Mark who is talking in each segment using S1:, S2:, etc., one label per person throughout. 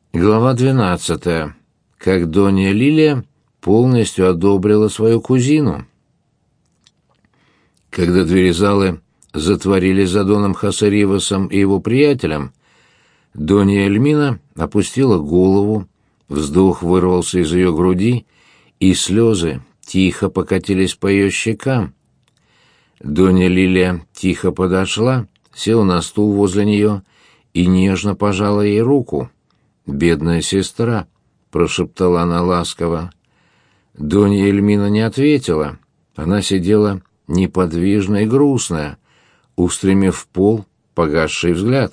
S1: Глава 12. Как Донья Лилия полностью одобрила свою кузину. Когда двери залы затворились за Доном Хосе Ривасом и его приятелем, Донья Эльмина опустила голову, вздох вырвался из ее груди, и слезы тихо покатились по ее щекам. Донья Лилия тихо подошла, села на стул возле нее и нежно пожала ей руку. «Бедная сестра», — прошептала она ласково. Донья Эльмина не ответила. Она сидела неподвижная и грустная, устремив в пол погасший взгляд.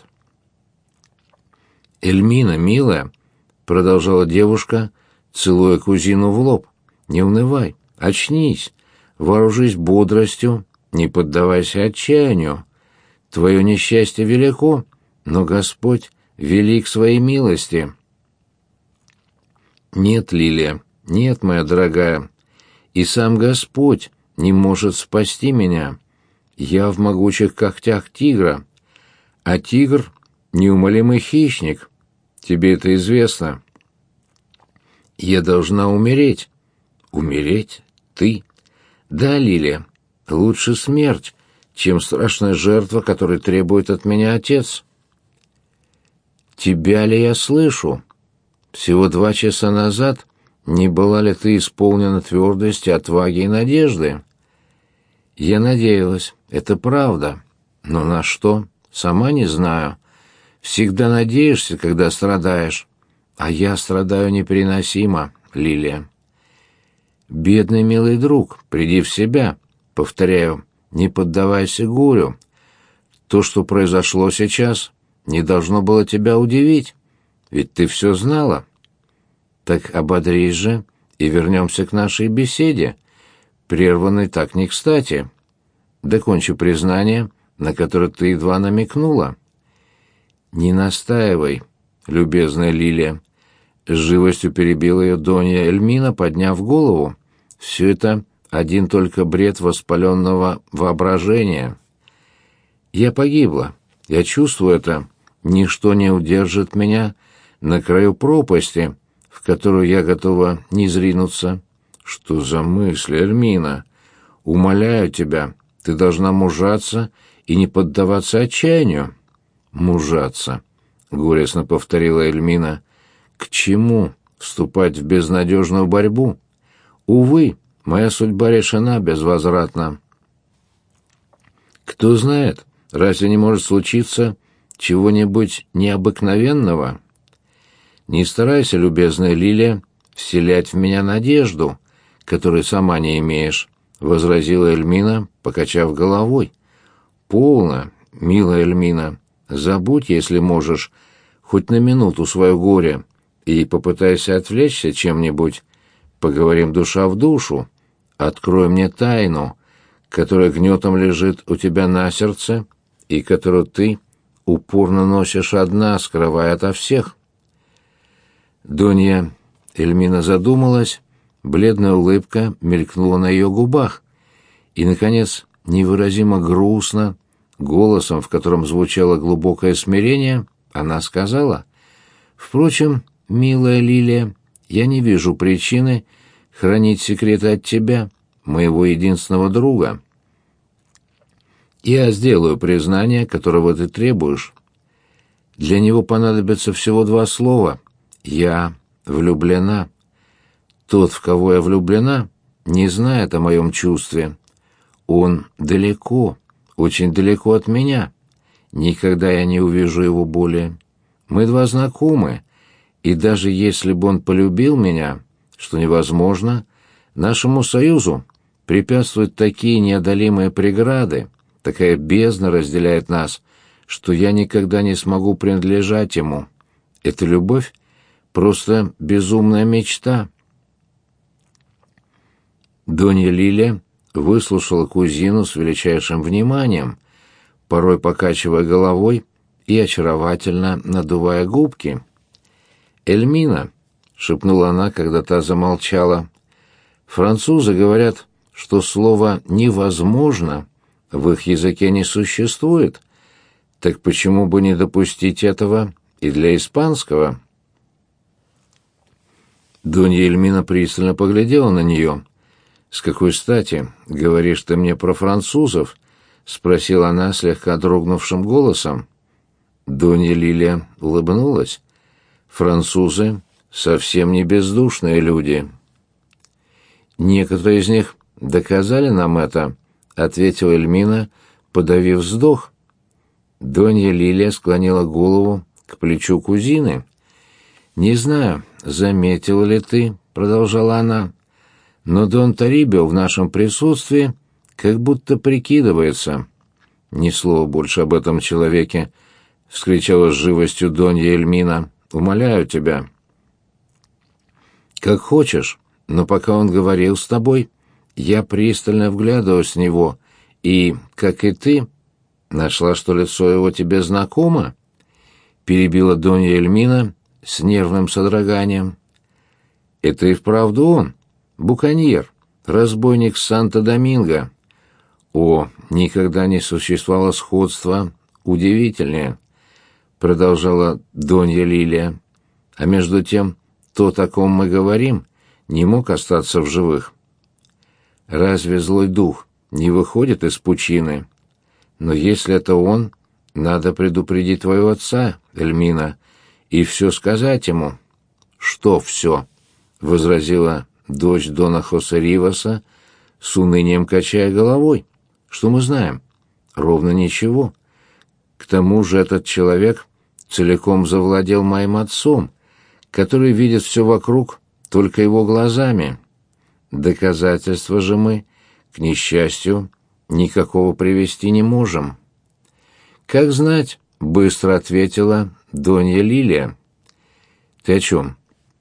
S1: «Эльмина, милая», — продолжала девушка, целуя кузину в лоб, — «не унывай, очнись, вооружись бодростью, не поддавайся отчаянию. Твое несчастье велико, но Господь велик своей милости». «Нет, Лилия, нет, моя дорогая, и сам Господь не может спасти меня. Я в могучих когтях тигра, а тигр — неумолимый хищник. Тебе это известно. Я должна умереть». «Умереть? Ты?» «Да, Лилия, лучше смерть, чем страшная жертва, которую требует от меня отец». «Тебя ли я слышу? Всего 2 часа назад не была ли ты исполнена твердости, отваги и надежды?» «Я надеялась, это правда. Но на что? Сама не знаю. Всегда надеешься, когда страдаешь. А я страдаю непереносимо, Лилия». «Бедный милый друг, приди в себя. Повторяю, не поддавайся горю. То, что произошло сейчас, не должно было тебя удивить, ведь ты все знала. Так ободрись же и вернемся к нашей беседе, прерванной так не кстати. Докончи признание, на которое ты едва намекнула». «Не настаивай, любезная Лилия», — с живостью перебила ее Донья Эльмина, подняв голову. «Все это один только бред воспаленного воображения. Я погибла, я чувствую это. Ничто не удержит меня на краю пропасти, в которую я готова низринуться». «Что за мысли, Эльмина? Умоляю тебя, ты должна мужаться и не поддаваться отчаянию». «Мужаться», — горестно повторила Эльмина. «К чему вступать в безнадежную борьбу? Увы, моя судьба решена безвозвратно». «Кто знает, разве не может случиться чего-нибудь необыкновенного? Не старайся, любезная Лилия, вселять в меня надежду, которой сама не имеешь», — возразила Эльмина, покачав головой. «Полно, милая Эльмина, забудь, если можешь, хоть на минуту свое горе, и попытайся отвлечься чем-нибудь. Поговорим душа в душу. Открой мне тайну, которая гнетом лежит у тебя на сердце и которую ты упорно носишь одна, скрывая ото всех». Донья Эльмина задумалась, бледная улыбка мелькнула на ее губах, и, наконец, невыразимо грустно, голосом, в котором звучало глубокое смирение, она сказала: «Впрочем, милая Лилия, я не вижу причины хранить секреты от тебя, моего единственного друга. Я сделаю признание, которого ты требуешь. Для него понадобится всего 2 слова. Я влюблена. Тот, в кого я влюблена, не знает о моем чувстве. Он далеко, очень далеко от меня. Никогда я не увижу его более. Мы 2 знакомы, и даже если бы он полюбил меня, что невозможно, нашему союзу препятствуют такие неодолимые преграды, такая бездна разделяет нас, что я никогда не смогу принадлежать ему. Эта любовь — просто безумная мечта». Донья Лилия выслушала кузину с величайшим вниманием, порой покачивая головой и очаровательно надувая губки. «Эльмина», — шепнула она, когда та замолчала, — «французы говорят, что слово «невозможно» в их языке не существует. Так почему бы не допустить этого и для испанского?» Донья Эльмина пристально поглядела на нее. «С какой стати, говоришь ты мне про французов?» — спросила она слегка дрогнувшим голосом. Донья Лилия улыбнулась. «Французы совсем не бездушные люди». «Некоторые из них доказали нам это», — ответила Эльмина, подавив вздох. Донья Лилия склонила голову к плечу кузины. «Не знаю, заметила ли ты, — продолжала она, — но Дон Тарибио в нашем присутствии как будто прикидывается». «Ни слова больше об этом человеке», — вскричала с живостью Донья Эльмина. «Умоляю тебя». «Как хочешь, но пока он говорил с тобой, я пристально вглядывалась в него и, как и ты, нашла, что лицо его тебе знакомо», — перебила Донья Эльмина с нервным содроганием. «Это и вправду он, буконьер, разбойник Санто-Доминго. О, никогда не существовало сходства удивительнее», — продолжала Донья Лилия. «А между тем, тот, о ком мы говорим, не мог остаться в живых. Разве злой дух не выходит из пучины? Но если это он, надо предупредить твоего отца, Эльмина, и все сказать ему». «Что все?» — возразила дочь дона Хосе Риваса, с унынием качая головой. «Что мы знаем? Ровно ничего. К тому же этот человек целиком завладел моим отцом, который видит все вокруг только его глазами. Доказательства же мы, к несчастью, никакого привести не можем». «Как знать», — быстро ответила Донья Лилия. «Ты о чем?»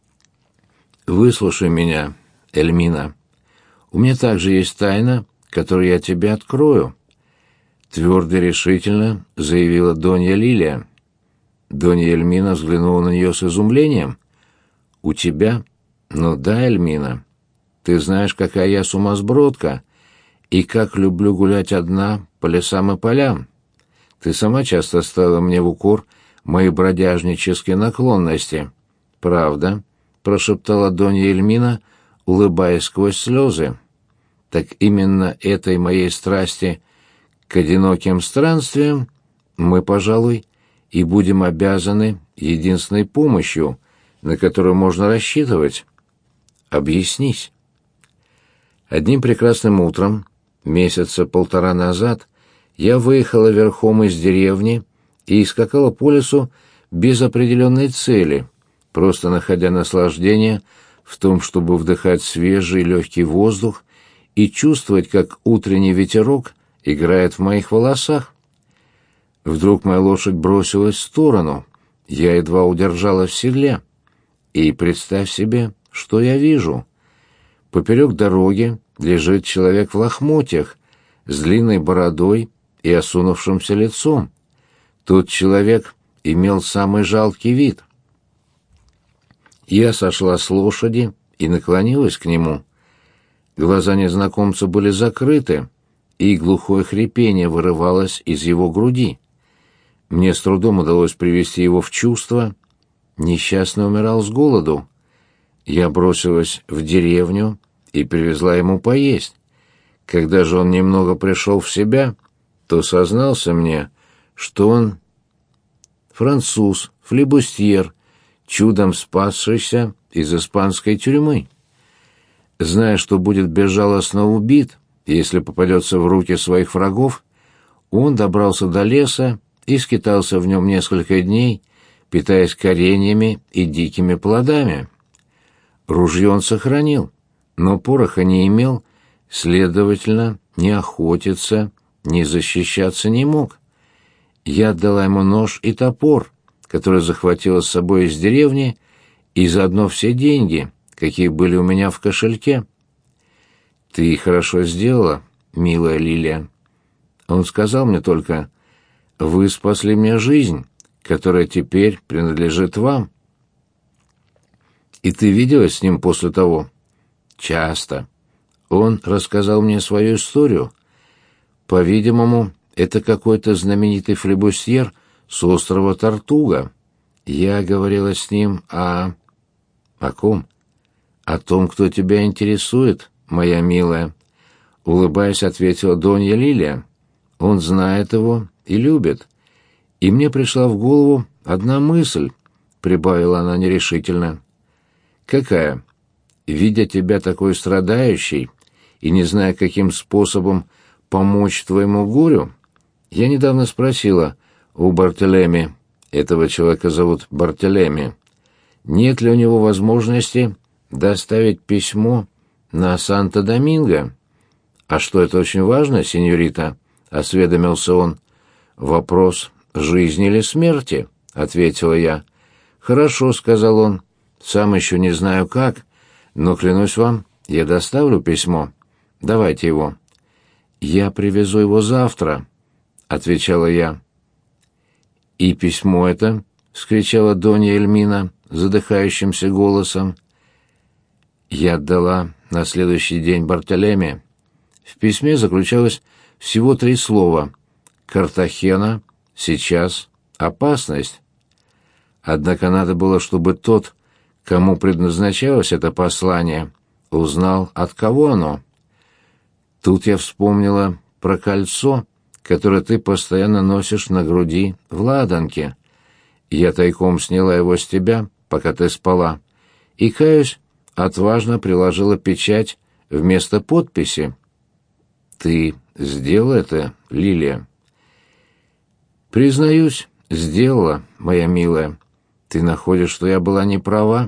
S1: «Выслушай меня, Эльмина. У меня также есть тайна, которую я тебе открою», — твердо и решительно заявила Донья Лилия. Донья Эльмина взглянула на нее с изумлением. «У тебя? Ну да, Эльмина. Ты знаешь, какая я сумасбродка, и как люблю гулять одна по лесам и полям. Ты сама часто ставила мне в укор мои бродяжнические наклонности». «Правда?» — прошептала Донья Эльмина, улыбаясь сквозь слезы. «Так именно этой моей страсти к одиноким странствиям мы, пожалуй, и будем обязаны единственной помощью, на которую можно рассчитывать. Объяснись». Одним прекрасным утром, месяца полтора назад, я выехала верхом из деревни и скакала по лесу без определенной цели, просто находя наслаждение в том, чтобы вдыхать свежий легкий воздух и чувствовать, как утренний ветерок играет в моих волосах. Вдруг моя лошадь бросилась в сторону, я едва удержалась в седле. И представь себе, что я вижу. Поперек дороги лежит человек в лохмотьях, с длинной бородой и осунувшимся лицом. Тот человек имел самый жалкий вид. Я сошла с лошади и наклонилась к нему. Глаза незнакомца были закрыты, и глухое хрипение вырывалось из его груди. Мне с трудом удалось привести его в чувство. Несчастный умирал с голоду. Я бросилась в деревню и привезла ему поесть. Когда же он немного пришел в себя, то сознался мне, что он француз, флибустьер, чудом спасшийся из испанской тюрьмы. Зная, что будет безжалостно убит, если попадется в руки своих врагов, он добрался до леса и скитался в нем несколько дней, питаясь кореньями и дикими плодами. Ружье он сохранил, но пороха не имел, следовательно, ни охотиться, ни защищаться не мог. Я отдала ему нож и топор, который захватила с собой из деревни, и заодно все деньги, какие были у меня в кошельке. «Ты хорошо сделала, милая Лилия». Он сказал мне только: «Вы спасли мне жизнь, которая теперь принадлежит вам». «И ты виделась с ним после того?» «Часто. Он рассказал мне свою историю. По-видимому, это какой-то знаменитый флибустьер с острова Тортуга. Я говорила с ним о ком? «О том, кто тебя интересует, моя милая», — улыбаясь, ответила Донья Лилия. «Он знает его и любит. И мне пришла в голову одна мысль», — прибавила она нерешительно. «Какая? Видя тебя такой страдающей и не зная, каким способом помочь твоему горю, я недавно спросила у Бартелеми, этого человека зовут Бартелеми, нет ли у него возможности доставить письмо на Санто-Доминго. А что, это очень важно, сеньорита?» — осведомился он. «Вопрос жизни или смерти», — ответила я. «Хорошо», — сказал он. «Сам еще не знаю как, но, клянусь вам, я доставлю письмо. Давайте его». «Я привезу его завтра», — отвечала я. «И письмо это?» — вскричала Донья Эльмина задыхающимся голосом. Я отдала на следующий день Бартелеме. В письме заключалось всего 3 слова: «Картахена», «Сейчас», «Опасность». Однако надо было, чтобы тот, кому предназначалось это послание, узнал, от кого оно. Тут я вспомнила про кольцо, которое ты постоянно носишь на груди в ладанке. Я тайком сняла его с тебя, пока ты спала, и, каюсь, отважно приложила печать вместо подписи. Ты сделала это, Лилия? Признаюсь, сделала, моя милая. Ты находишь, что я была не права?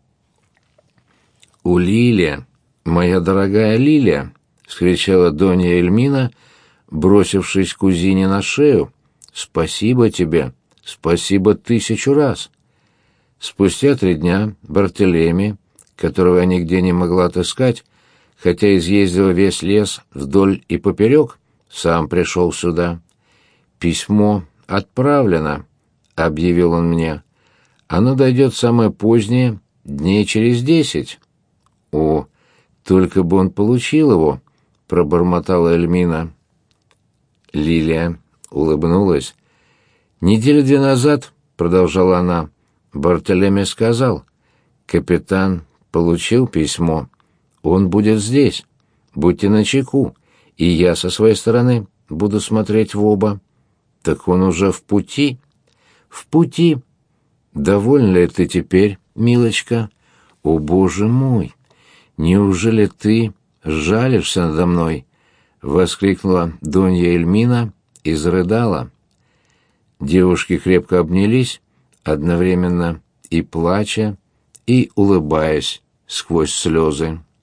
S1: «У Лилия, моя дорогая Лилия!» — вскричала Донья Эльмина, бросившись кузине на шею. «Спасибо тебе, спасибо 1000 раз!» Спустя 3 дня Бартелеми, которого я нигде не могла отыскать, хотя изъездила весь лес вдоль и поперек, сам пришел сюда. «Письмо отправлено», — объявил он мне. «Оно дойдет самое позднее, дней через 10». «О, только бы он получил его», — пробормотала Эльмина. Лилия улыбнулась. «Недели 2 назад», — продолжала она, — «Бартелеми сказал: капитан получил письмо. Он будет здесь. Будьте начеку, и я со своей стороны буду смотреть в оба». «Так он уже в пути?» «В пути. Довольна ли ты теперь, милочка? О, Боже мой! Неужели ты жалишься надо мной?» — воскликнула Донья Эльмина и зарыдала. Девушки крепко обнялись, одновременно и плача, и улыбаясь сквозь слезы.